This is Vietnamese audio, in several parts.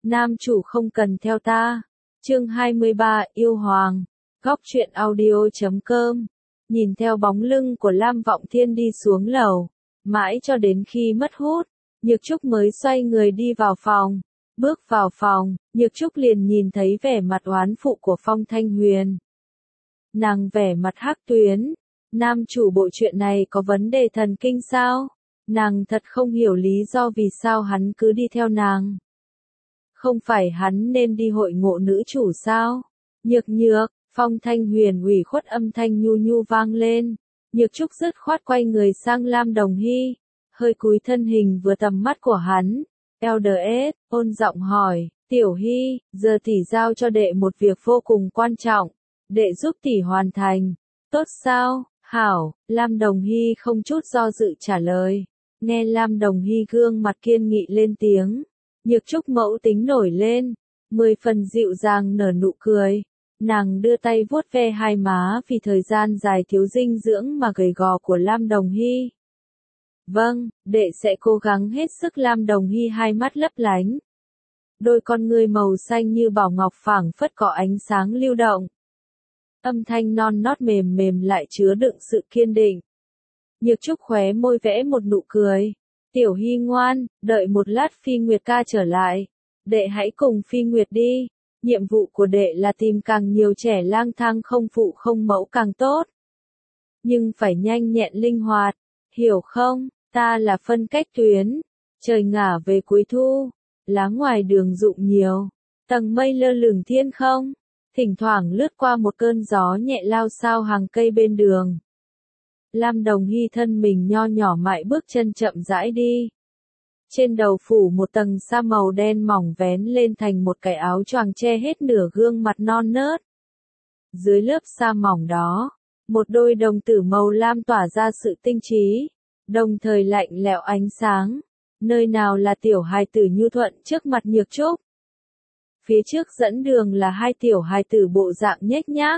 Nam chủ không cần theo ta. Chương 23, yêu hoàng. Góc truyện audio.com. Nhìn theo bóng lưng của Lam Vọng Thiên đi xuống lầu, mãi cho đến khi mất hút, Nhược Trúc mới xoay người đi vào phòng. Bước vào phòng, Nhược Trúc liền nhìn thấy vẻ mặt oán phụ của Phong Thanh Huyền. Nàng vẻ mặt hắc tuyến, nam chủ bộ chuyện này có vấn đề thần kinh sao? Nàng thật không hiểu lý do vì sao hắn cứ đi theo nàng. Không phải hắn nên đi hội ngộ nữ chủ sao? Nhược nhược, Phong Thanh Huyền ủy khuất âm thanh nhu nhu vang lên. Nhược Trúc dứt khoát quay người sang Lam Đồng Hy, hơi cúi thân hình vừa tầm mắt của hắn. LDS, ôn giọng hỏi, Tiểu Hy, giờ tỷ giao cho đệ một việc vô cùng quan trọng. Đệ giúp tỷ hoàn thành. Tốt sao? Hảo, Lam Đồng Hy không chút do dự trả lời. Nghe Lam Đồng Hy gương mặt kiên nghị lên tiếng. Nhược Trúc mẫu tính nổi lên. 10 phần dịu dàng nở nụ cười. Nàng đưa tay vuốt ve hai má vì thời gian dài thiếu dinh dưỡng mà gầy gò của Lam Đồng Hy. Vâng, đệ sẽ cố gắng hết sức. Lam Đồng Hy hai mắt lấp lánh. Đôi con ngươi màu xanh như bảo ngọc phảng phất có ánh sáng lưu động. Âm thanh non nót mềm mềm lại chứa đựng sự kiên định. Nhược Trúc khóe môi vẽ một nụ cười. Tiểu Hy ngoan, đợi một lát Phi Nguyệt ca trở lại. Đệ hãy cùng Phi Nguyệt đi. Nhiệm vụ của đệ là tìm càng nhiều trẻ lang thang không phụ không mẫu càng tốt. Nhưng phải nhanh nhẹn linh hoạt. Hiểu không? Ta là phân cách tuyến. Trời ngả về cuối thu. Lá ngoài đường rụng nhiều. Tầng mây lơ lửng thiên không. Thỉnh thoảng lướt qua một cơn gió nhẹ lao sao hàng cây bên đường. Lam Đồng Hy thân mình nho nhỏ mại bước chân chậm rãi đi. Trên đầu phủ một tầng sa màu đen mỏng vén lên thành một cái áo choàng che hết nửa gương mặt non nớt. Dưới lớp sa mỏng đó, một đôi đồng tử màu lam tỏa ra sự tinh trí, đồng thời lạnh lẽo ánh sáng. Nơi nào là tiểu hài tử nhu thuận trước mặt Nhược Trúc. Phía trước dẫn đường là hai tiểu hài tử bộ dạng nhếch nhác.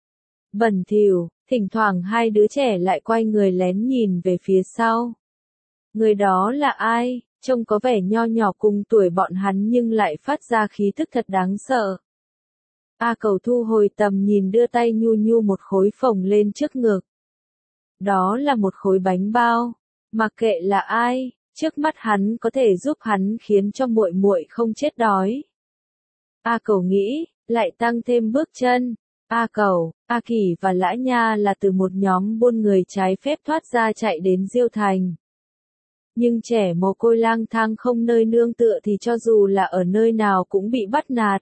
Bẩn thỉu, thỉnh thoảng hai đứa trẻ lại quay người lén nhìn về phía sau. Người đó là ai? Trông có vẻ nho nhỏ cùng tuổi bọn hắn nhưng lại phát ra khí thức thật đáng sợ. A Cầu thu hồi tầm nhìn đưa tay nhu nhu một khối phồng lên trước ngực. Đó là một khối bánh bao. Mặc kệ là ai, trước mắt hắn có thể giúp hắn khiến cho muội muội không chết đói. A Cầu nghĩ, lại tăng thêm bước chân. A Cầu, A Kỳ và Lã Nha là từ một nhóm buôn người trái phép thoát ra chạy đến Diêu Thành. Nhưng trẻ mồ côi lang thang không nơi nương tựa thì cho dù là ở nơi nào cũng bị bắt nạt.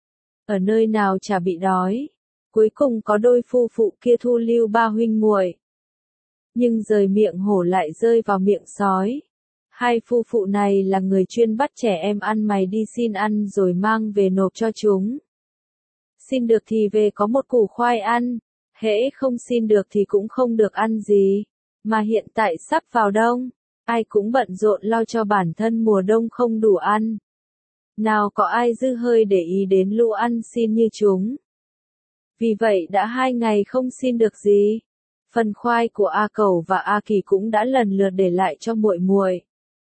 Ở nơi nào chả bị đói. Cuối cùng có đôi phu phụ kia thu lưu ba huynh muội. Nhưng rời miệng hổ lại rơi vào miệng sói. Hai phu phụ này là người chuyên bắt trẻ em ăn mày đi xin ăn rồi mang về nộp cho chúng. Xin được thì về có một củ khoai ăn, hễ không xin được thì cũng không được ăn gì. Mà hiện tại sắp vào đông, ai cũng bận rộn lo cho bản thân mùa đông không đủ ăn. Nào có ai dư hơi để ý đến lũ ăn xin như chúng. Vì vậy đã 2 ngày không xin được gì. Phần khoai của A Cầu và A Kỳ cũng đã lần lượt để lại cho muội muội.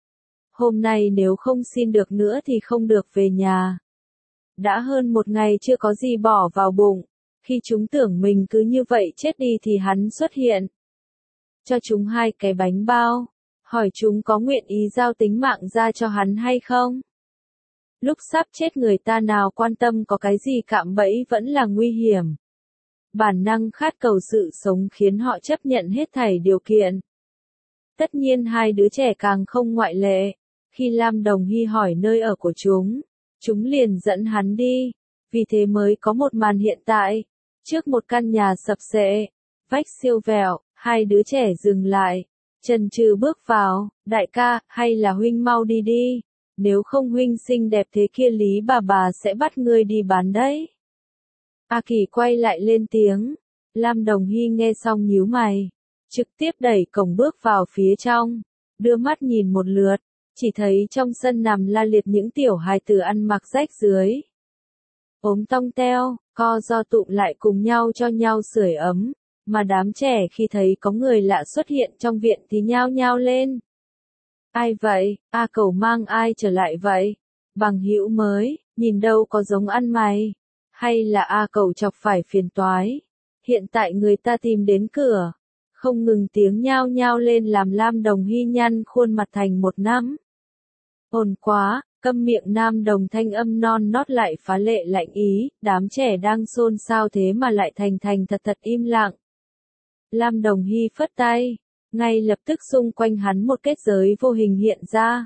Hôm nay nếu không xin được nữa thì không được về nhà. Đã hơn 1 ngày chưa có gì bỏ vào bụng. Khi chúng tưởng mình cứ như vậy chết đi thì hắn xuất hiện. Cho chúng 2 cái bánh bao. Hỏi chúng có nguyện ý giao tính mạng ra cho hắn hay không? Lúc sắp chết người ta nào quan tâm có cái gì cạm bẫy vẫn là nguy hiểm. Bản năng khát cầu sự sống khiến họ chấp nhận hết thảy điều kiện. Tất nhiên 2 đứa trẻ càng không ngoại lệ. Khi Lam Đồng Hy hỏi nơi ở của chúng liền dẫn hắn đi. Vì thế mới có một màn hiện tại. Trước một căn nhà sập xệ, vách siêu vẹo, 2 đứa trẻ dừng lại. Chần chừ bước vào, đại ca, hay là huynh mau đi đi. Nếu không huynh xinh đẹp thế kia Lý bà sẽ bắt ngươi đi bán đấy. A Kỳ quay lại lên tiếng. Lam Đồng Hy nghe xong nhíu mày. Trực tiếp đẩy cổng bước vào phía trong. Đưa mắt nhìn một lượt. Chỉ thấy trong sân nằm la liệt những tiểu hài tử ăn mặc rách rưới. Ốm tong teo, co ro tụm lại cùng nhau cho nhau sưởi ấm. Mà đám trẻ khi thấy có người lạ xuất hiện trong viện thì nhao nhao lên. Ai vậy? A Cầu mang ai trở lại vậy? Bằng hữu mới, nhìn đâu có giống ăn mày. Hay là A cậu chọc phải phiền toái. Hiện tại người ta tìm đến cửa. Không ngừng tiếng nhao nhao lên làm Lam Đồng Hy nhăn khuôn mặt thành một nắm. Ồn quá, câm miệng Nam Đồng thanh âm non nót lại phá lệ lạnh ý, đám trẻ đang xôn xao thế mà lại thành thành thật thật im lặng. Lam Đồng Hy phất tay, ngay lập tức xung quanh hắn một kết giới vô hình hiện ra.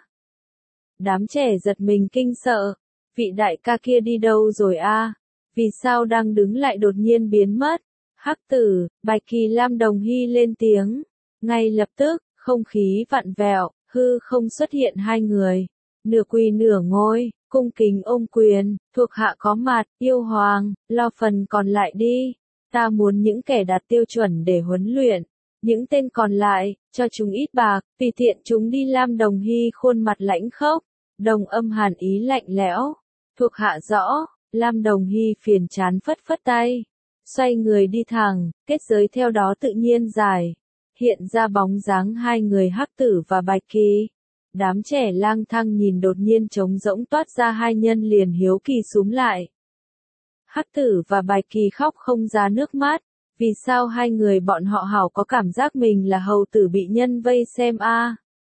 Đám trẻ giật mình kinh sợ, vị đại ca kia đi đâu rồi a? Vì sao đang đứng lại đột nhiên biến mất? Hắc Tử, Bạch Kỳ Lam Đồng Hy lên tiếng, ngay lập tức, không khí vặn vẹo, hư không xuất hiện hai người, nửa quỳ nửa ngồi, cung kính ôm quyền, thuộc hạ có mặt, yêu hoàng, lo phần còn lại đi, ta muốn những kẻ đạt tiêu chuẩn để huấn luyện, những tên còn lại, cho chúng ít bạc, tùy tiện chúng đi. Lam Đồng Hy khuôn mặt lãnh khốc, đồng âm hàn ý lạnh lẽo, thuộc hạ rõ. Lam Đồng Hy phiền chán phất phất tay, xoay người đi thẳng, kết giới theo đó tự nhiên giải, hiện ra bóng dáng hai người Hắc Tử và Bạch Kỳ. Đám trẻ lang thang nhìn đột nhiên trống rỗng toát ra hai nhân liền hiếu kỳ xúm lại. Hắc Tử và Bạch Kỳ khóc không ra nước mắt, vì sao hai người bọn họ hảo có cảm giác mình là hầu tử bị nhân vây xem a?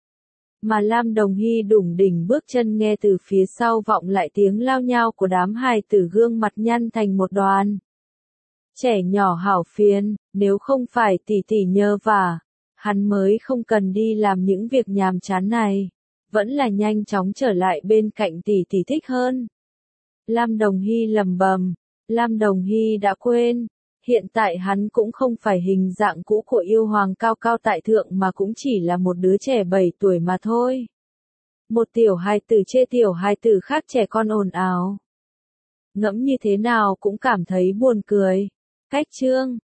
Mà Lam Đồng Hy đủng đỉnh bước chân nghe từ phía sau vọng lại tiếng lao nhao của đám hài tử gương mặt nhăn thành một đoàn. Trẻ nhỏ hảo phiền, nếu không phải tỷ tỷ nhờ vả, hắn mới không cần đi làm những việc nhàm chán này, vẫn là nhanh chóng trở lại bên cạnh tỷ tỷ thích hơn. Lam Đồng Hy lầm bầm, Lam Đồng Hy đã quên, hiện tại hắn cũng không phải hình dạng cũ của yêu hoàng cao cao tại thượng mà cũng chỉ là một đứa trẻ 7 tuổi mà thôi. Một tiểu hài tử chê tiểu hài tử khác trẻ con ồn ào. Ngẫm như thế nào cũng cảm thấy buồn cười. Cách chương